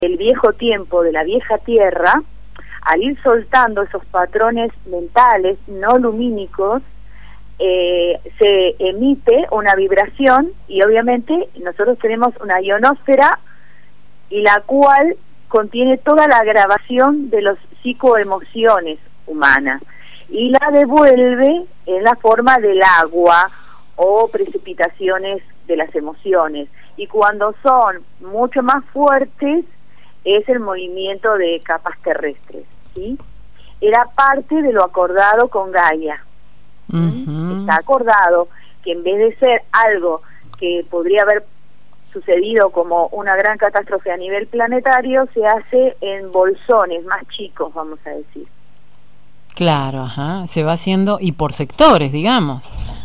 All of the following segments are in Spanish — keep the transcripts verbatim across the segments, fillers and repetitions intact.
el viejo tiempo, de la vieja tierra, al ir soltando esos patrones mentales no lumínicos, eh, se emite una vibración, y obviamente nosotros tenemos una ionosfera, y la cual contiene toda la grabación de los psicoemociones humanas, y la devuelve en la forma del agua o precipitaciones de las emociones, y cuando son mucho más fuertes es el movimiento de capas terrestres, ¿sí? Era parte de lo acordado con Gaia. Uh-huh. Está acordado que en vez de ser algo que podría haber sucedido como una gran catástrofe a nivel planetario, se hace en bolsones más chicos, vamos a decir. Claro, ajá, se va haciendo, y por sectores, digamos.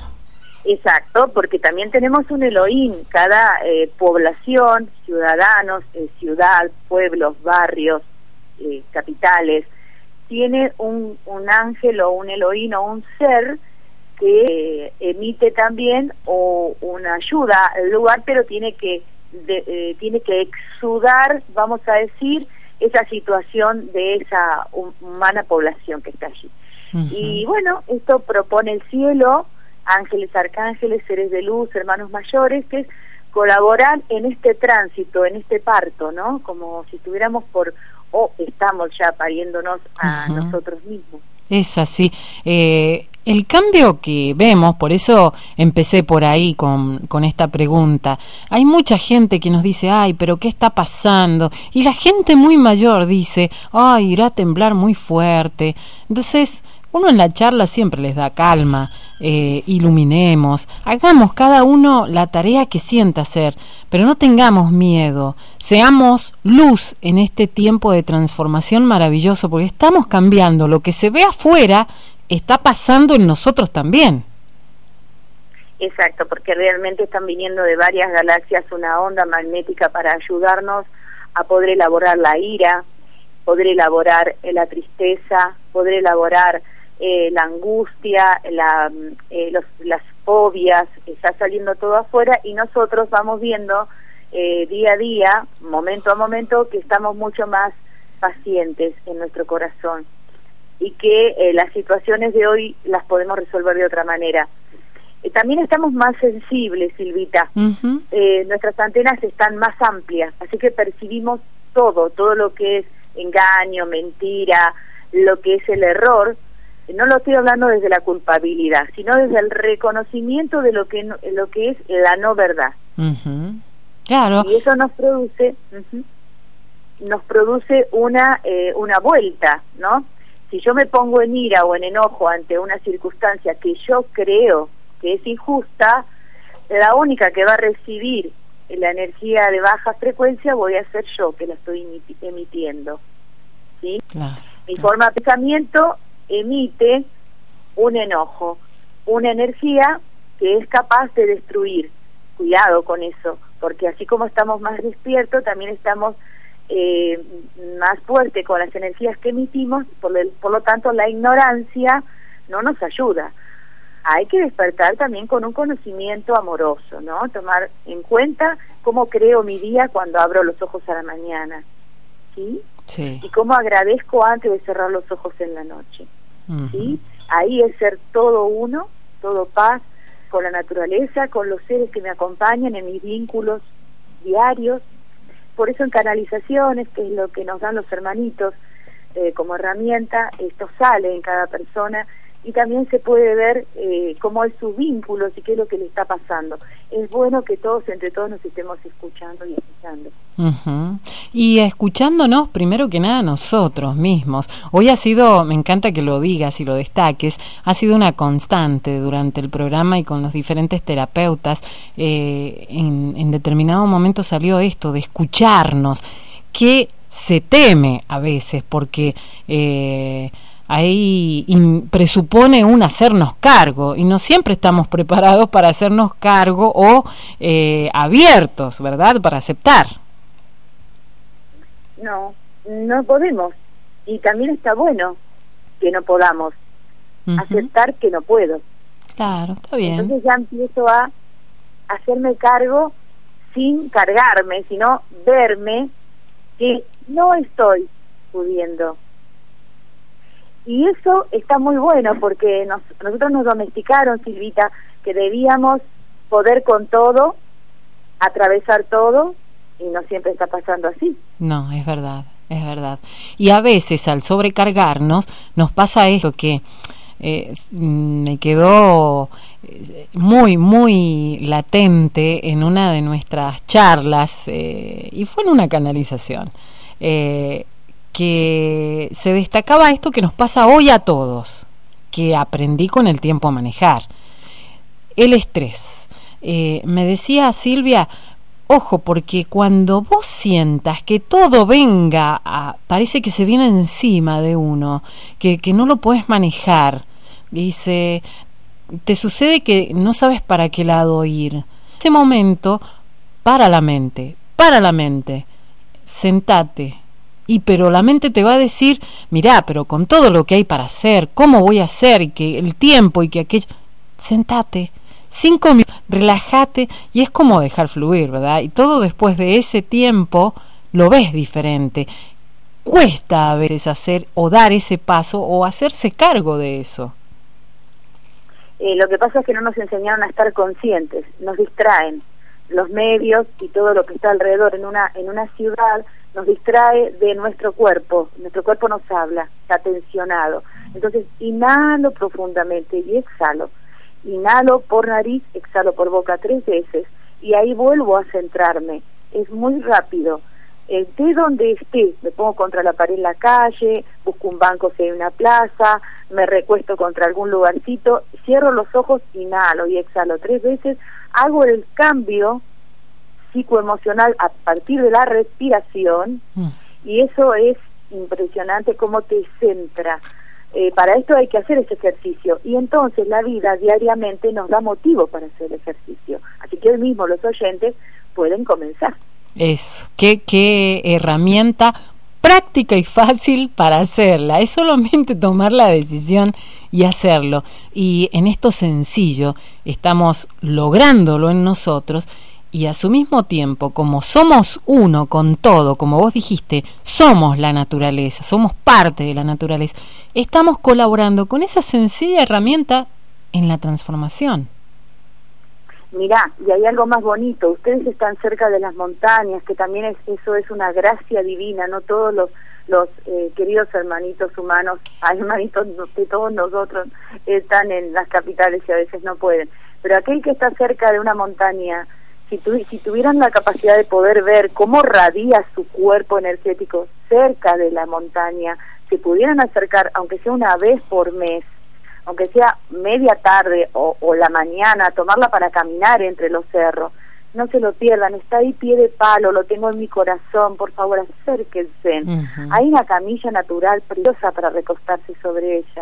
Exacto, porque también tenemos un Elohim. Cada eh, población, ciudadanos, eh, ciudad, pueblos, barrios, eh, capitales, tiene un, un ángel o un Elohim o un ser que eh, emite también o una ayuda al lugar, pero tiene que de, eh, tiene que exudar, vamos a decir, esa situación de esa humana población que está allí. Uh-huh. Y bueno, esto propone el cielo, ángeles, arcángeles, seres de luz, hermanos mayores, que colaboran en este tránsito, en este parto, ¿no? Como si estuviéramos por, o estamos ya pariéndonos a uh-huh. nosotros mismos. Es así. Eh, el cambio que vemos, por eso empecé por ahí con, con esta pregunta. Hay mucha gente que nos dice, ay, pero ¿qué está pasando? Y la gente muy mayor dice, ay, irá a temblar muy fuerte. Entonces, uno en la charla siempre les da calma, eh, iluminemos, hagamos cada uno la tarea que sienta hacer, pero no tengamos miedo, seamos luz en este tiempo de transformación maravilloso, porque estamos cambiando, lo que se ve afuera está pasando en nosotros también. Exacto, porque realmente están viniendo de varias galaxias una onda magnética para ayudarnos a poder elaborar la ira, poder elaborar eh, la tristeza, poder elaborar Eh, la angustia, la, eh, los, las fobias, está saliendo todo afuera, y nosotros vamos viendo eh, día a día, momento a momento, que estamos mucho más pacientes en nuestro corazón, y que eh, las situaciones de hoy las podemos resolver de otra manera. Eh, también estamos más sensibles, Silvita. Uh-huh. eh, nuestras antenas están más amplias, así que percibimos todo, todo lo que es engaño, mentira, lo que es el error. No lo estoy hablando desde la culpabilidad, sino desde el reconocimiento de lo que no, lo que es la no verdad. Uh-huh. Claro. Y eso nos produce uh-huh, nos produce una eh, una vuelta, ¿no? Si yo me pongo en ira o en enojo ante una circunstancia que yo creo que es injusta, la única que va a recibir la energía de baja frecuencia voy a ser yo, que la estoy emitiendo, ¿sí? Claro, Mi claro. forma de pensamiento emite un enojo, una energía que es capaz de destruir. Cuidado con eso, porque así como estamos más despiertos, también estamos eh, más fuertes con las energías que emitimos, por, el, por lo tanto la ignorancia no nos ayuda. Hay que despertar también con un conocimiento amoroso, ¿no? Tomar en cuenta cómo creo mi día cuando abro los ojos a la mañana, ¿sí? Sí. Y cómo agradezco antes de cerrar los ojos en la noche. Uh-huh. ¿Sí? Ahí es ser todo uno, todo paz, con la naturaleza, con los seres que me acompañan en mis vínculos diarios. Por eso en canalizaciones, que es lo que nos dan los hermanitos eh, como herramienta, esto sale en cada persona, y también se puede ver eh, cómo es sus vínculos y qué es lo que le está pasando. Es bueno que todos, entre todos, nos estemos escuchando y escuchando. Uh-huh. Y escuchándonos primero que nada nosotros mismos. Hoy ha sido, me encanta que lo digas y lo destaques, ha sido una constante durante el programa y con los diferentes terapeutas. Eh, en, en determinado momento salió esto de escucharnos, que se teme a veces porque eh, ahí in, presupone un hacernos cargo, y no siempre estamos preparados para hacernos cargo o eh, abiertos, ¿verdad?, para aceptar. No, no podemos, y también está bueno que no podamos. Uh-huh. Aceptar que no puedo. Claro, está bien. Entonces ya empiezo a hacerme cargo sin cargarme, sino verme que no estoy pudiendo. Y eso está muy bueno porque nos, nosotros nos domesticaron, Silvita, que debíamos poder con todo, atravesar todo, y no siempre está pasando así. No, es verdad, es verdad. Y a veces al sobrecargarnos nos pasa esto que eh, me quedó muy, muy latente en una de nuestras charlas, eh, y fue en una canalización, eh, que se destacaba esto que nos pasa hoy a todos, que aprendí con el tiempo a manejar, el estrés. Eh, me decía Silvia, ojo, porque cuando vos sientas que todo venga, a, parece que se viene encima de uno, que, que no lo podés manejar, dice, te sucede que no sabes para qué lado ir. En ese momento, para la mente, para la mente, sentate. Y pero la mente te va a decir, mirá, pero con todo lo que hay para hacer, ¿cómo voy a hacer? Y que el tiempo y que aquello... Sentate, cinco minutos, relájate, y es como dejar fluir, ¿verdad? Y todo después de ese tiempo lo ves diferente. Cuesta a veces hacer o dar ese paso o hacerse cargo de eso. Eh, lo que pasa es que no nos enseñaron a estar conscientes, nos distraen. Los medios y todo lo que está alrededor en una en una ciudad nos distrae de nuestro cuerpo. Nuestro cuerpo nos habla, está tensionado. Entonces inhalo profundamente y exhalo. Inhalo por nariz, exhalo por boca tres veces y ahí vuelvo a centrarme. Es muy rápido. Esté donde esté, me pongo contra la pared en la calle, busco un banco si hay una plaza, me recuesto contra algún lugarcito, cierro los ojos, inhalo y exhalo tres veces, hago el cambio psicoemocional a partir de la respiración, mm. y eso es impresionante cómo te centra. Eh, para esto hay que hacer ese ejercicio, y entonces la vida diariamente nos da motivo para hacer el ejercicio, así que hoy mismo los oyentes pueden comenzar. Eso, qué, qué herramienta práctica y fácil para hacerla, es solamente tomar la decisión y hacerlo, y en esto sencillo estamos lográndolo en nosotros, y a su mismo tiempo, como somos uno con todo, como vos dijiste, somos la naturaleza, somos parte de la naturaleza, estamos colaborando con esa sencilla herramienta en la transformación. Mirá, y hay algo más bonito, ustedes están cerca de las montañas, que también es, eso es una gracia divina, no todos los los eh, queridos hermanitos humanos, hermanitos de todos nosotros están en las capitales y a veces no pueden, pero aquel que está cerca de una montaña, si, tu, si tuvieran la capacidad de poder ver cómo radia su cuerpo energético cerca de la montaña, se pudieran acercar, aunque sea una vez por mes, aunque sea media tarde o, o la mañana, tomarla para caminar entre los cerros, no se lo pierdan, está ahí pie de palo, lo tengo en mi corazón, por favor acérquense. Uh-huh. Hay una camilla natural preciosa para recostarse sobre ella,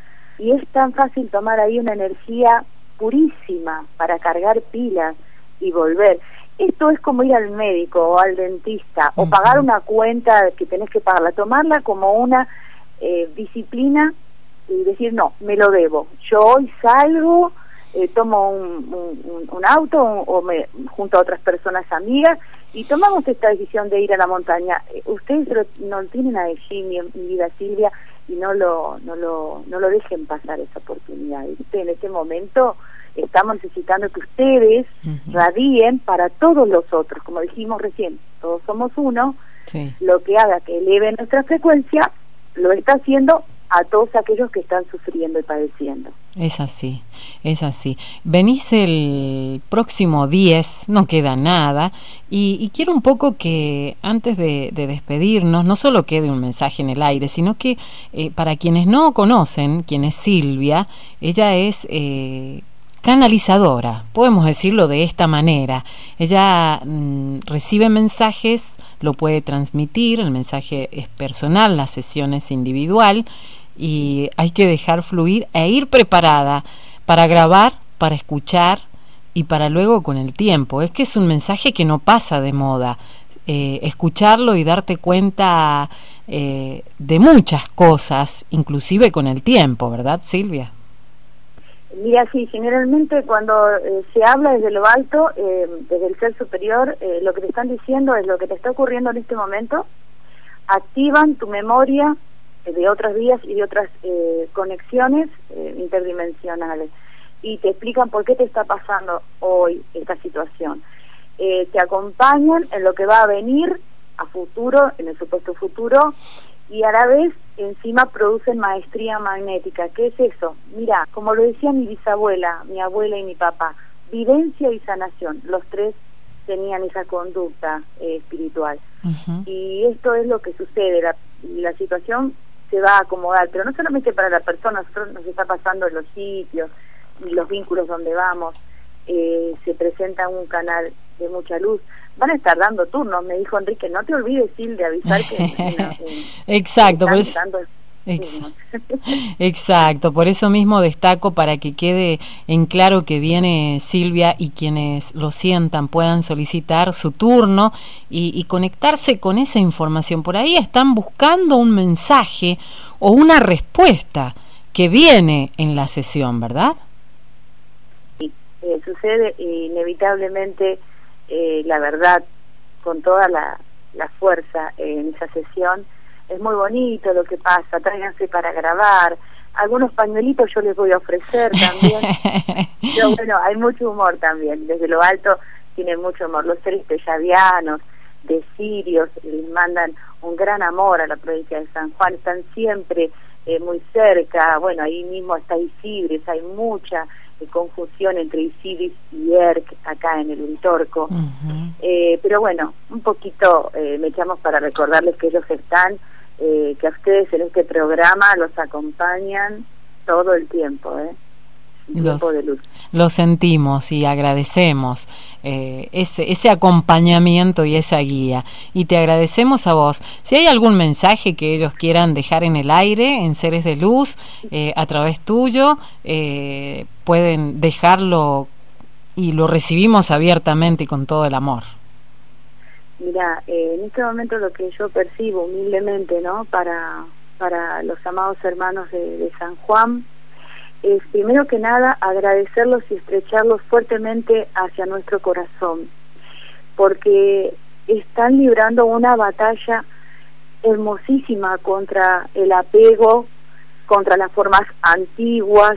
y es tan fácil tomar ahí una energía purísima para cargar pilas y volver. Esto es como ir al médico o al dentista, uh-huh. o pagar una cuenta que tenés que pagarla, tomarla como una eh, disciplina y decir, no, me lo debo, yo hoy salgo, eh, tomo un, un, un auto o me junto a otras personas amigas y tomamos esta decisión de ir a la montaña. Eh, ustedes lo, no tienen a allí, mi, mi vida Silvia, y no lo, no lo, no lo dejen pasar esa oportunidad. ¿Viste? En este momento estamos necesitando que ustedes uh-huh. radien para todos los otros, como dijimos recién, todos somos uno, sí. Lo que haga que eleve nuestra frecuencia, lo está haciendo a todos aquellos que están sufriendo y padeciendo. Es así, es así. Venís el próximo diez, no queda nada, y, y quiero un poco que antes de, de despedirnos, no solo quede un mensaje en el aire, sino que eh, para quienes no conocen quién es Silvia, ella es eh, canalizadora, podemos decirlo de esta manera. Ella mmm, recibe mensajes, lo puede transmitir, el mensaje es personal, la sesión es individual, y hay que dejar fluir e ir preparada para grabar, para escuchar y para luego con el tiempo. Es que es un mensaje que no pasa de moda. Eh, escucharlo y darte cuenta eh, de muchas cosas, inclusive con el tiempo, ¿verdad, Silvia? Mira, sí, generalmente cuando eh, se habla desde lo alto, eh, desde el ser superior, eh, lo que te están diciendo es lo que te está ocurriendo en este momento, activan tu memoria eh, de otras vías y de otras eh, conexiones eh, interdimensionales y te explican por qué te está pasando hoy esta situación. Eh, te acompañan en lo que va a venir a futuro, en el supuesto futuro, y a la vez encima producen maestría magnética. ¿Qué es eso? Mira, como lo decía mi bisabuela, mi abuela y mi papá, vivencia y sanación, los tres tenían esa conducta eh, espiritual. Uh-huh. Y esto es lo que sucede, la, la situación se va a acomodar, pero no solamente para la persona, a nosotros nos está pasando en los sitios y los vínculos donde vamos, eh, se presenta un canal de mucha luz. Van a estar dando turnos, me dijo Enrique, no te olvides, Sil, de avisar que... en, en, Exacto, que por eso... dando... Ex Exacto, por eso mismo destaco para que quede en claro que viene Silvia y quienes lo sientan puedan solicitar su turno y, y conectarse con esa información. Por ahí están buscando un mensaje o una respuesta que viene en la sesión, ¿verdad? Sí, eh, sucede inevitablemente, eh, la verdad, con toda la, la fuerza eh, en esa sesión. Es muy bonito lo que pasa, tráiganse para grabar, algunos pañuelitos yo les voy a ofrecer también. Pero bueno, hay mucho humor también, desde lo alto tienen mucho humor, los seres tellavianos, de Sirios, les mandan un gran amor a la provincia de San Juan, están siempre eh, muy cerca, bueno, ahí mismo está Isidres, hay mucha eh, confusión entre Isidris y Erc acá en el Uritorco. Uh-huh. eh, pero bueno, un poquito eh, me echamos para recordarles que ellos están, Eh, que a ustedes en este programa los acompañan todo el tiempo, ¿eh? El los, tiempo de luz. Lo sentimos y agradecemos eh, ese, ese acompañamiento y esa guía. Y te agradecemos a vos. Si hay algún mensaje que ellos quieran dejar en el aire, en Seres de Luz, eh, a través tuyo, eh, pueden dejarlo y lo recibimos abiertamente y con todo el amor. Mira, eh, en este momento lo que yo percibo humildemente, ¿no? Para, para los amados hermanos de, de San Juan, es primero que nada agradecerlos y estrecharlos fuertemente hacia nuestro corazón, porque están librando una batalla hermosísima contra el apego, contra las formas antiguas,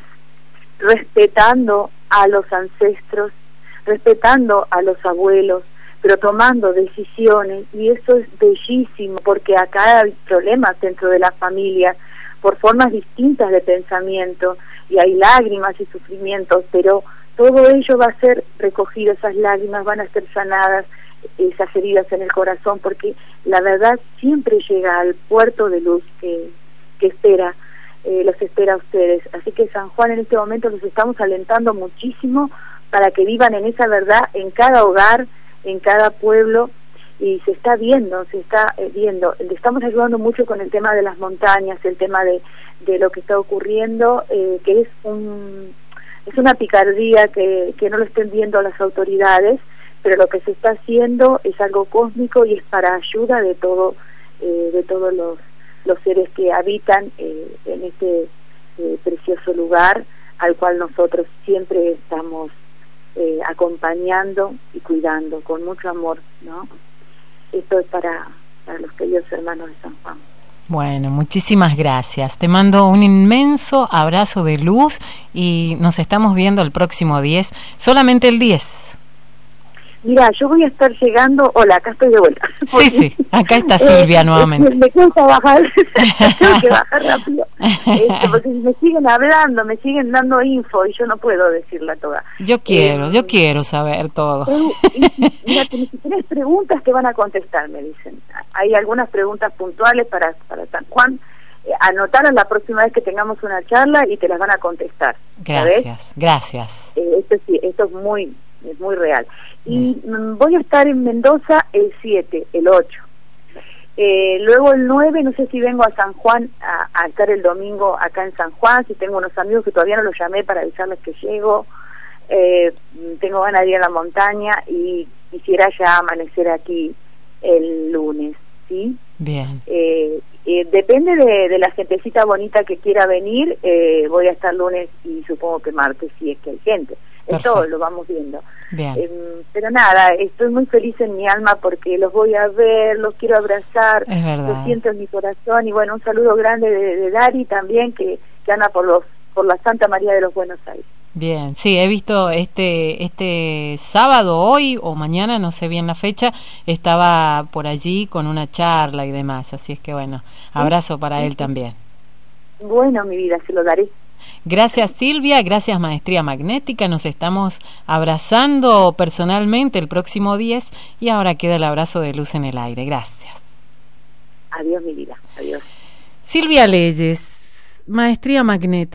respetando a los ancestros, respetando a los abuelos, pero tomando decisiones, y eso es bellísimo, porque acá hay problemas dentro de la familia por formas distintas de pensamiento, y hay lágrimas y sufrimientos, pero todo ello va a ser recogido, esas lágrimas van a ser sanadas, esas heridas en el corazón, porque la verdad siempre llega al puerto de luz que, que espera, eh, los espera a ustedes. Así que San Juan, en este momento los estamos alentando muchísimo para que vivan en esa verdad en cada hogar, en cada pueblo, y se está viendo, se está eh, viendo. Le estamos ayudando mucho con el tema de las montañas, el tema de, de lo que está ocurriendo, eh, que es un es una picardía que, que no lo estén viendo las autoridades, pero lo que se está haciendo es algo cósmico y es para ayuda de todo eh, de todos los, los seres que habitan eh, en este eh, precioso lugar al cual nosotros siempre estamos Eh, acompañando y cuidando con mucho amor, ¿no? Esto es para, para los queridos hermanos de San Juan. Bueno, muchísimas gracias. Te mando un inmenso abrazo de luz y nos estamos viendo el próximo diez, solamente el diez. Mira, yo voy a estar llegando. Hola, acá estoy de vuelta. Sí, sí, acá está Silvia eh, nuevamente. Me cuesta bajar, tengo que bajar rápido. Este, porque me siguen hablando, me siguen dando info y yo no puedo decirla toda. Yo quiero, eh, yo quiero saber todo. Y, mira, si tienes preguntas te van a contestar, me dicen. Hay algunas preguntas puntuales para, para San Juan. Eh, anotarlas la próxima vez que tengamos una charla y te las van a contestar. Gracias, ¿sabes? Gracias. Eh, esto sí, esto es muy, es muy real. Y mm, voy a estar en Mendoza el siete, el ocho. Eh, luego el nueve, no sé si vengo a San Juan a, a estar el domingo acá en San Juan, si tengo unos amigos que todavía no los llamé para avisarles que llego. Eh, tengo ganas de ir a la montaña y quisiera ya amanecer aquí el lunes, ¿sí? Bien. Eh, Eh, depende de, de la gentecita bonita que quiera venir, eh, voy a estar lunes y supongo que martes si es que hay gente. Esto lo vamos viendo. Eh, pero nada, estoy muy feliz en mi alma porque los voy a ver, los quiero abrazar, los siento en mi corazón. Y bueno, un saludo grande de, de Dari también, que, que anda por los por la Santa María de los Buenos Aires. Bien, sí, he visto este este sábado, hoy o mañana, no sé bien la fecha, estaba por allí con una charla y demás, así es que bueno, abrazo para él también. Bueno, mi vida, se lo daré. Gracias Silvia, gracias Maestría Magnética, nos estamos abrazando personalmente el próximo diez y ahora queda el abrazo de luz en el aire, gracias. Adiós mi vida, adiós. Silvia Leyes, Maestría Magnética.